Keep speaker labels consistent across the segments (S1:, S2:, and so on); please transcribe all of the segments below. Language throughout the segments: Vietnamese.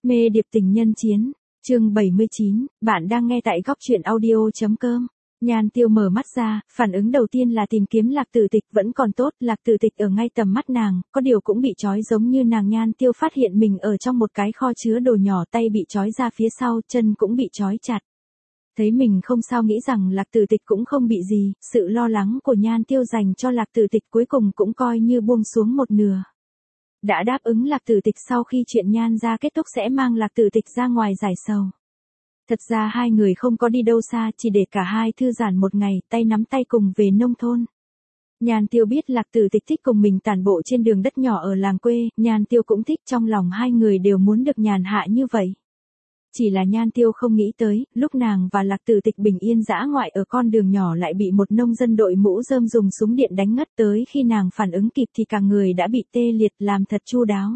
S1: Mê điệp tình nhân chiến, chương 79, bạn đang nghe tại góc truyện audio.com. Nhan Tiêu mở mắt ra, phản ứng đầu tiên là tìm kiếm Lạc Tử Tịch, vẫn còn tốt, Lạc Tử Tịch ở ngay tầm mắt nàng, có điều cũng bị trói giống như nàng. Nhan Tiêu phát hiện mình ở trong một cái kho chứa đồ nhỏ, tay bị trói ra phía sau, chân cũng bị trói chặt. Thấy mình không sao, nghĩ rằng Lạc Tử Tịch cũng không bị gì, sự lo lắng của Nhan Tiêu dành cho Lạc Tử Tịch cuối cùng cũng coi như buông xuống một nửa. Đã đáp ứng Lạc Tử Tịch sau khi chuyện Nhan gia kết thúc sẽ mang Lạc Tử Tịch ra ngoài giải sầu. Thật ra hai người không có đi đâu xa, chỉ để cả hai thư giãn một ngày, tay nắm tay cùng về nông thôn. Nhan Tiêu biết Lạc Tử Tịch thích cùng mình tản bộ trên đường đất nhỏ ở làng quê, Nhan Tiêu cũng thích, trong lòng hai người đều muốn được nhàn hạ như vậy. Chỉ là Nhan Tiêu không nghĩ tới, lúc nàng và Lạc Tử Tịch bình yên dã ngoại ở con đường nhỏ lại bị một nông dân đội mũ rơm dùng súng điện đánh ngất, tới khi nàng phản ứng kịp thì cả người đã bị tê liệt, làm thật chu đáo.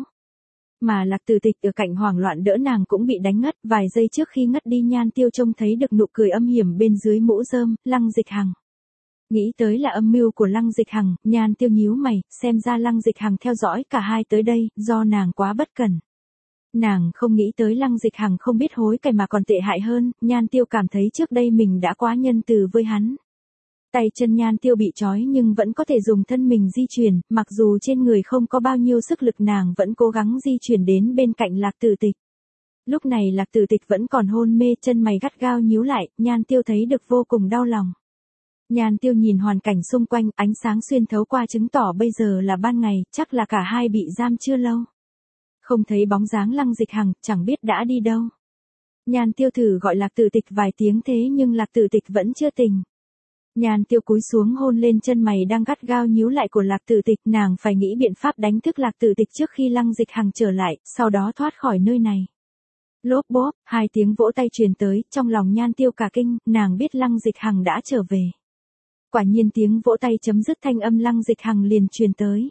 S1: Mà Lạc Tử Tịch ở cạnh hoảng loạn đỡ nàng cũng bị đánh ngất, vài giây trước khi ngất đi Nhan Tiêu trông thấy được nụ cười âm hiểm bên dưới mũ rơm, Lăng Dịch Hằng. Nghĩ tới là âm mưu của Lăng Dịch Hằng, Nhan Tiêu nhíu mày, xem ra Lăng Dịch Hằng theo dõi cả hai tới đây, do nàng quá bất cẩn. Nàng không nghĩ tới Lăng Dịch Hằng không biết hối cải mà còn tệ hại hơn, Nhan Tiêu cảm thấy trước đây mình đã quá nhân từ với hắn. Tay chân Nhan Tiêu bị trói nhưng vẫn có thể dùng thân mình di chuyển, mặc dù trên người không có bao nhiêu sức lực, nàng vẫn cố gắng di chuyển đến bên cạnh Lạc Tử Tịch. Lúc này Lạc Tử Tịch vẫn còn hôn mê, chân mày gắt gao nhíu lại, Nhan Tiêu thấy được vô cùng đau lòng. Nhan Tiêu nhìn hoàn cảnh xung quanh, ánh sáng xuyên thấu qua chứng tỏ bây giờ là ban ngày, chắc là cả hai bị giam chưa lâu. Không thấy bóng dáng Lăng Dịch Hằng, chẳng biết đã đi đâu. Nhan Tiêu thử gọi Lạc Tử Tịch vài tiếng thế nhưng Lạc Tử Tịch vẫn chưa tỉnh. Nhan Tiêu cúi xuống hôn lên chân mày đang gắt gao nhíu lại của Lạc Tử Tịch, nàng phải nghĩ biện pháp đánh thức Lạc Tử Tịch trước khi Lăng Dịch Hằng trở lại, sau đó thoát khỏi nơi này. Lốp bốp, hai tiếng vỗ tay truyền tới, trong lòng Nhan Tiêu cả kinh, nàng biết Lăng Dịch Hằng đã trở về. Quả nhiên tiếng vỗ tay chấm dứt, thanh âm Lăng Dịch Hằng liền truyền tới.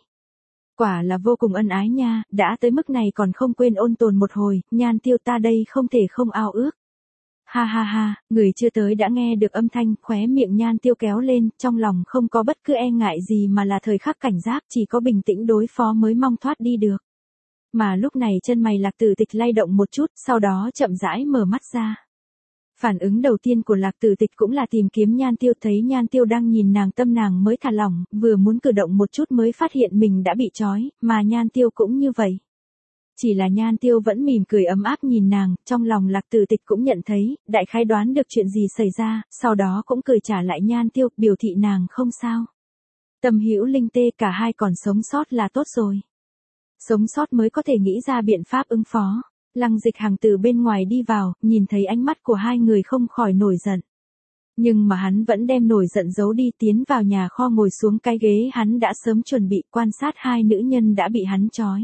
S1: Quả là vô cùng ân ái nha, đã tới mức này còn không quên ôn tồn một hồi, Nhan Tiêu ta đây không thể không ao ước. Ha ha ha, người chưa tới đã nghe được âm thanh, khóe miệng Nhan Tiêu kéo lên, trong lòng không có bất cứ e ngại gì mà là thời khắc cảnh giác, chỉ có bình tĩnh đối phó mới mong thoát đi được. Mà lúc này chân mày Lạc Tử Tịch lay động một chút, sau đó chậm rãi mở mắt ra. Phản ứng đầu tiên của Lạc Tử Tịch cũng là tìm kiếm Nhan Tiêu, thấy Nhan Tiêu đang nhìn nàng, tâm nàng mới thả lỏng, vừa muốn cử động một chút mới phát hiện mình đã bị trói, mà Nhan Tiêu cũng như vậy. Chỉ là Nhan Tiêu vẫn mỉm cười ấm áp nhìn nàng, trong lòng Lạc Tử Tịch cũng nhận thấy, đại khái đoán được chuyện gì xảy ra, sau đó cũng cười trả lại Nhan Tiêu, biểu thị nàng không sao. Tâm hữu linh tê, cả hai còn sống sót là tốt rồi. Sống sót mới có thể nghĩ ra biện pháp ứng phó. Lăng Dịch Hằng từ bên ngoài đi vào, nhìn thấy ánh mắt của hai người không khỏi nổi giận. Nhưng mà hắn vẫn đem nổi giận giấu đi, tiến vào nhà kho ngồi xuống cái ghế hắn đã sớm chuẩn bị, quan sát hai nữ nhân đã bị hắn trói.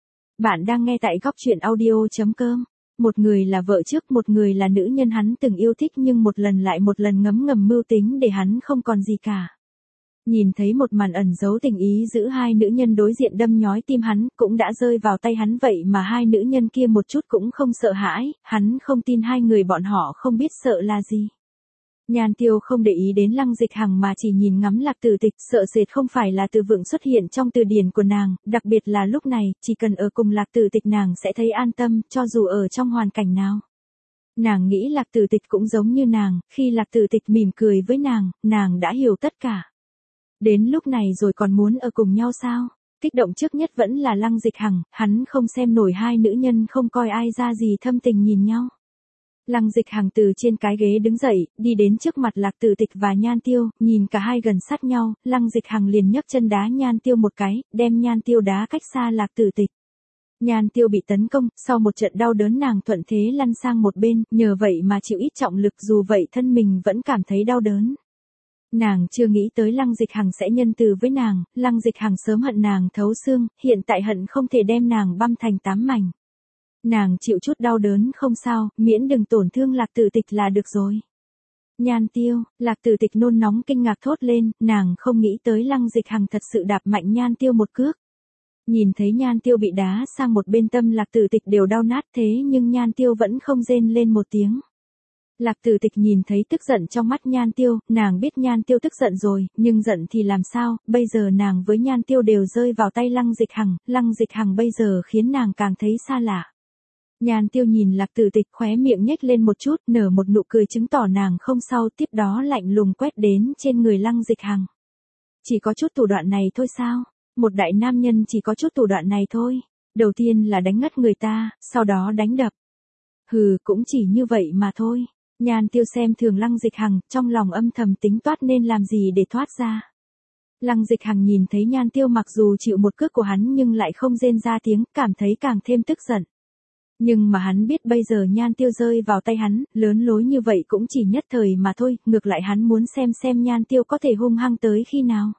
S1: Bạn đang nghe tại góc truyện audio.com. Một người là vợ trước, một người là nữ nhân hắn từng yêu thích nhưng một lần lại một lần ngấm ngầm mưu tính để hắn không còn gì cả. Nhìn thấy một màn ẩn giấu tình ý giữa hai nữ nhân đối diện đâm nhói tim hắn, cũng đã rơi vào tay hắn vậy mà hai nữ nhân kia một chút cũng không sợ hãi, hắn không tin hai người bọn họ không biết sợ là gì. Nhan Tiêu không để ý đến Lăng Dịch Hằng mà chỉ nhìn ngắm Lạc Tử Tịch, sợ sệt không phải là từ vựng xuất hiện trong từ điển của nàng, đặc biệt là lúc này, chỉ cần ở cùng Lạc Tử Tịch nàng sẽ thấy an tâm, cho dù ở trong hoàn cảnh nào. Nàng nghĩ Lạc Tử Tịch cũng giống như nàng, khi Lạc Tử Tịch mỉm cười với nàng đã hiểu tất cả. Đến lúc này rồi còn muốn ở cùng nhau sao? Kích động trước nhất vẫn là Lăng Dịch Hằng, hắn không xem nổi hai nữ nhân không coi ai ra gì thâm tình nhìn nhau. Lăng Dịch Hằng từ trên cái ghế đứng dậy, đi đến trước mặt Lạc Tử Tịch và Nhan Tiêu, nhìn cả hai gần sát nhau, Lăng Dịch Hằng liền nhấc chân đá Nhan Tiêu một cái, đem Nhan Tiêu đá cách xa Lạc Tử Tịch. Nhan Tiêu bị tấn công, sau một trận đau đớn nàng thuận thế lăn sang một bên, nhờ vậy mà chịu ít trọng lực, dù vậy thân mình vẫn cảm thấy đau đớn. Nàng chưa nghĩ tới Lăng Dịch Hằng sẽ nhân từ với nàng, Lăng Dịch Hằng sớm hận nàng thấu xương, hiện tại hận không thể đem nàng băm thành 8 mảnh. Nàng chịu chút đau đớn không sao, miễn đừng tổn thương Lạc Tử Tịch là được rồi. Nhan Tiêu, Lạc Tử Tịch nôn nóng kinh ngạc thốt lên, nàng không nghĩ tới Lăng Dịch Hằng thật sự đạp mạnh Nhan Tiêu một cước. Nhìn thấy Nhan Tiêu bị đá sang một bên, tâm Lạc Tử Tịch đều đau nát, thế nhưng Nhan Tiêu vẫn không rên lên một tiếng. Lạc Tử Tịch nhìn thấy tức giận trong mắt Nhan Tiêu, nàng biết Nhan Tiêu tức giận rồi, nhưng giận thì làm sao, bây giờ nàng với Nhan Tiêu đều rơi vào tay Lăng Dịch Hằng bây giờ khiến nàng càng thấy xa lạ. Nhan Tiêu nhìn Lạc Tử Tịch, khóe miệng nhếch lên một chút, nở một nụ cười chứng tỏ nàng không sao, tiếp đó lạnh lùng quét đến trên người Lăng Dịch Hằng. Chỉ có chút thủ đoạn này thôi sao? Một đại nam nhân chỉ có chút thủ đoạn này thôi. Đầu tiên là đánh ngất người ta, sau đó đánh đập. Hừ, cũng chỉ như vậy mà thôi. Nhan Tiêu xem thường Lăng Dịch Hằng, trong lòng âm thầm tính toát nên làm gì để thoát ra. Lăng Dịch Hằng nhìn thấy Nhan Tiêu mặc dù chịu một cước của hắn nhưng lại không rên ra tiếng, cảm thấy càng thêm tức giận. Nhưng mà hắn biết bây giờ Nhan Tiêu rơi vào tay hắn, lớn lối như vậy cũng chỉ nhất thời mà thôi, ngược lại hắn muốn xem Nhan Tiêu có thể hung hăng tới khi nào.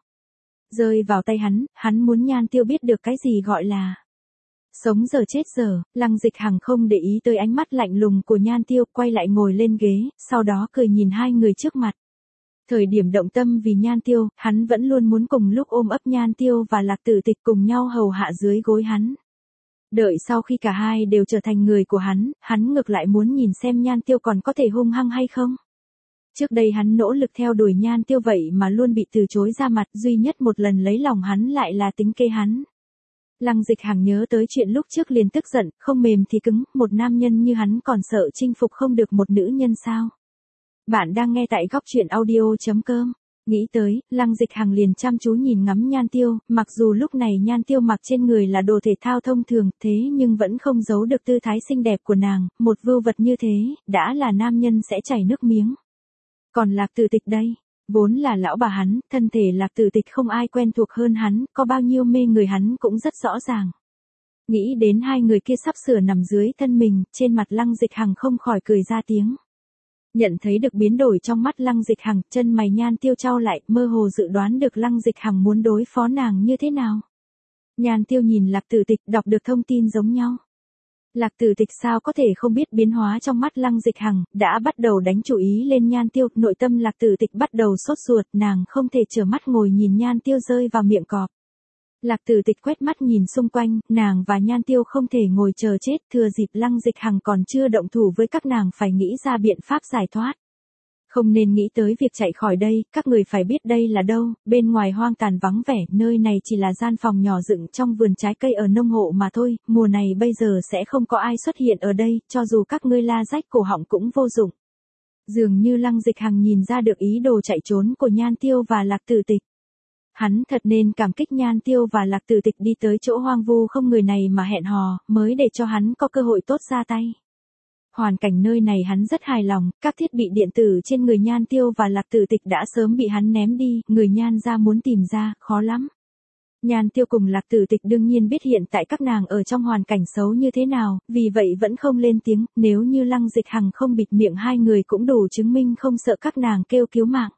S1: Rơi vào tay hắn muốn Nhan Tiêu biết được cái gì gọi là sống giờ chết giờ. Lăng Dịch Hằng không để ý tới ánh mắt lạnh lùng của Nhan Tiêu, quay lại ngồi lên ghế, sau đó cười nhìn hai người trước mặt. Thời điểm động tâm vì Nhan Tiêu, hắn vẫn luôn muốn cùng lúc ôm ấp Nhan Tiêu và Lạc Tử Tịch cùng nhau hầu hạ dưới gối hắn. Đợi sau khi cả hai đều trở thành người của hắn ngược lại muốn nhìn xem Nhan Tiêu còn có thể hung hăng hay không. Trước đây hắn nỗ lực theo đuổi Nhan Tiêu vậy mà luôn bị từ chối ra mặt, duy nhất một lần lấy lòng hắn lại là tính kế hắn. Lăng Dịch Hằng nhớ tới chuyện lúc trước liền tức giận, không mềm thì cứng, một nam nhân như hắn còn sợ chinh phục không được một nữ nhân sao? Bạn đang nghe tại góc truyện audio.com. Nghĩ tới, Lăng Dịch Hằng liền chăm chú nhìn ngắm Nhan Tiêu, mặc dù lúc này Nhan Tiêu mặc trên người là đồ thể thao thông thường, thế nhưng vẫn không giấu được tư thái xinh đẹp của nàng, một vưu vật như thế, đã là nam nhân sẽ chảy nước miếng. Còn Lạc Tử Tịch đây, vốn là lão bà hắn, thân thể Lạc Tử Tịch không ai quen thuộc hơn hắn, có bao nhiêu mê người hắn cũng rất rõ ràng. Nghĩ đến hai người kia sắp sửa nằm dưới thân mình, trên mặt Lăng Dịch Hằng không khỏi cười ra tiếng. Nhận thấy được biến đổi trong mắt Lăng Dịch Hằng, chân mày Nhan Tiêu chau lại, mơ hồ dự đoán được Lăng Dịch Hằng muốn đối phó nàng như thế nào. Nhan Tiêu nhìn Lạc Tử Tịch, đọc được thông tin giống nhau. Lạc Tử Tịch sao có thể không biết biến hóa trong mắt Lăng Dịch Hằng, đã bắt đầu đánh chú ý lên Nhan Tiêu, nội tâm Lạc Tử Tịch bắt đầu sốt ruột, nàng không thể trơ mắt ngồi nhìn Nhan Tiêu rơi vào miệng cọp. Lạc Tử Tịch quét mắt nhìn xung quanh, nàng và Nhan Tiêu không thể ngồi chờ chết, thừa dịp Lăng Dịch Hằng còn chưa động thủ với các nàng phải nghĩ ra biện pháp giải thoát. Không nên nghĩ tới việc chạy khỏi đây, các người phải biết đây là đâu, bên ngoài hoang tàn vắng vẻ, nơi này chỉ là gian phòng nhỏ dựng trong vườn trái cây ở nông hộ mà thôi, mùa này bây giờ sẽ không có ai xuất hiện ở đây, cho dù các ngươi la rách cổ họng cũng vô dụng. Dường như Lăng Dịch Hằng nhìn ra được ý đồ chạy trốn của Nhan Tiêu và Lạc Tử Tịch. Hắn thật nên cảm kích Nhan Tiêu và Lạc Tử Tịch đi tới chỗ hoang vu không người này mà hẹn hò, mới để cho hắn có cơ hội tốt ra tay. Hoàn cảnh nơi này hắn rất hài lòng, các thiết bị điện tử trên người Nhan Tiêu và Lạc Tử Tịch đã sớm bị hắn ném đi, người Nhan ra muốn tìm ra, khó lắm. Nhan Tiêu cùng Lạc Tử Tịch đương nhiên biết hiện tại các nàng ở trong hoàn cảnh xấu như thế nào, vì vậy vẫn không lên tiếng, nếu như Lăng Dịch Hằng không bịt miệng hai người cũng đủ chứng minh không sợ các nàng kêu cứu mạng.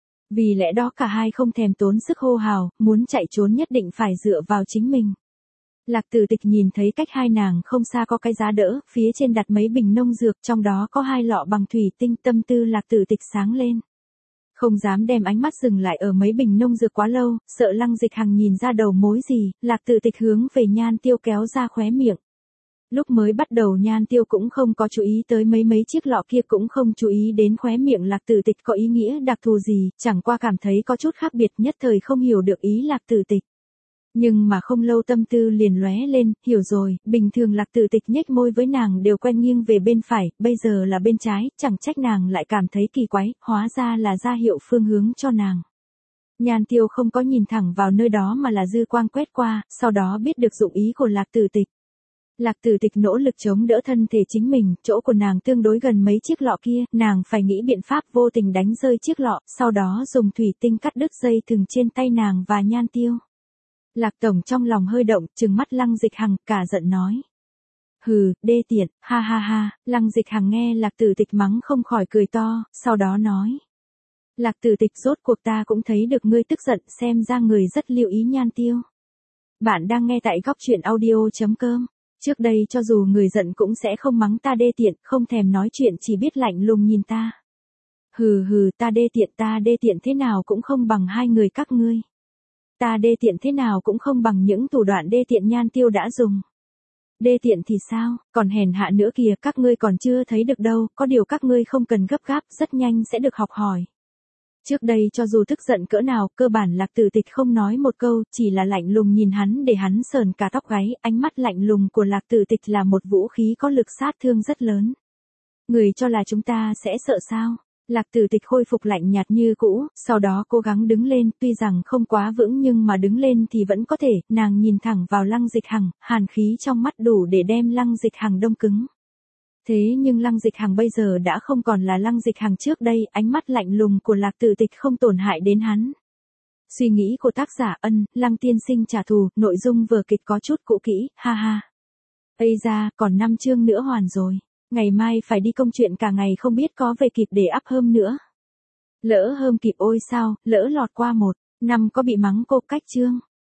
S1: Vì lẽ đó cả hai không thèm tốn sức hô hào, muốn chạy trốn nhất định phải dựa vào chính mình. Lạc Tử Tịch nhìn thấy cách hai nàng không xa có cái giá đỡ, phía trên đặt mấy bình nông dược, trong đó có 2 lọ bằng thủy tinh, tâm tư Lạc Tử Tịch sáng lên. Không dám đem ánh mắt dừng lại ở mấy bình nông dược quá lâu, sợ Lăng Dịch Hằng nhìn ra đầu mối gì, Lạc Tử Tịch hướng về Nhan Tiêu kéo ra khóe miệng. Lúc mới bắt đầu Nhan Tiêu cũng không có chú ý tới mấy chiếc lọ kia, cũng không chú ý đến khóe miệng Lạc Tử Tịch có ý nghĩa đặc thù gì, chẳng qua cảm thấy có chút khác biệt, nhất thời không hiểu được ý Lạc Tử Tịch. Nhưng mà không lâu tâm tư liền lóe lên, hiểu rồi, bình thường Lạc Tử Tịch nhếch môi với nàng đều quen nghiêng về bên phải, bây giờ là bên trái, chẳng trách nàng lại cảm thấy kỳ quái, hóa ra là ra hiệu phương hướng cho nàng. Nhan Tiêu không có nhìn thẳng vào nơi đó mà là dư quang quét qua, sau đó biết được dụng ý của Lạc Tử Tịch. Lạc Tử Tịch nỗ lực chống đỡ thân thể chính mình, chỗ của nàng tương đối gần mấy chiếc lọ kia, nàng phải nghĩ biện pháp vô tình đánh rơi chiếc lọ, sau đó dùng thủy tinh cắt đứt dây thừng trên tay nàng và Nhan Tiêu. Lạc Tổng trong lòng hơi động, trừng mắt Lăng Dịch Hằng, cả giận nói. Hừ, đê tiện, ha ha ha, Lăng Dịch Hằng nghe Lạc Tử Tịch mắng không khỏi cười to, sau đó nói. Lạc Tử Tịch, rốt cuộc ta cũng thấy được ngươi tức giận, xem ra người rất lưu ý Nhan Tiêu. Bạn đang nghe tại góc truyện audio.com. Trước đây cho dù người giận cũng sẽ không mắng ta đê tiện, không thèm nói chuyện, chỉ biết lạnh lùng nhìn ta. Hừ hừ, ta đê tiện thế nào cũng không bằng hai người các ngươi. Ta đê tiện thế nào cũng không bằng những thủ đoạn đê tiện Nhan Tiêu đã dùng. Đê tiện thì sao, còn hèn hạ nữa kìa, các ngươi còn chưa thấy được đâu, có điều các ngươi không cần gấp gáp, rất nhanh sẽ được học hỏi. Trước đây cho dù tức giận cỡ nào, cơ bản Lạc Tử Tịch không nói một câu, chỉ là lạnh lùng nhìn hắn để hắn sờn cả tóc gáy, ánh mắt lạnh lùng của Lạc Tử Tịch là một vũ khí có lực sát thương rất lớn. Người cho là chúng ta sẽ sợ sao? Lạc Tử Tịch khôi phục lạnh nhạt như cũ, sau đó cố gắng đứng lên, tuy rằng không quá vững nhưng mà đứng lên thì vẫn có thể, nàng nhìn thẳng vào Lăng Dịch Hằng, hàn khí trong mắt đủ để đem Lăng Dịch Hằng đông cứng. Thế nhưng Lăng Dịch Hằng bây giờ đã không còn là Lăng Dịch Hằng trước đây, ánh mắt lạnh lùng của Lạc Tử Tịch không tổn hại đến hắn. Suy nghĩ của tác giả Lăng tiên sinh trả thù, nội dung vở kịch có chút cũ kỹ, ha ha. Ây da, còn 5 chương nữa hoàn rồi. Ngày mai phải đi công chuyện cả ngày không biết có về kịp để up hôm nữa. Lỡ hôm kịp ôi sao, lỡ lọt qua 1 năm có bị mắng cô cách chương.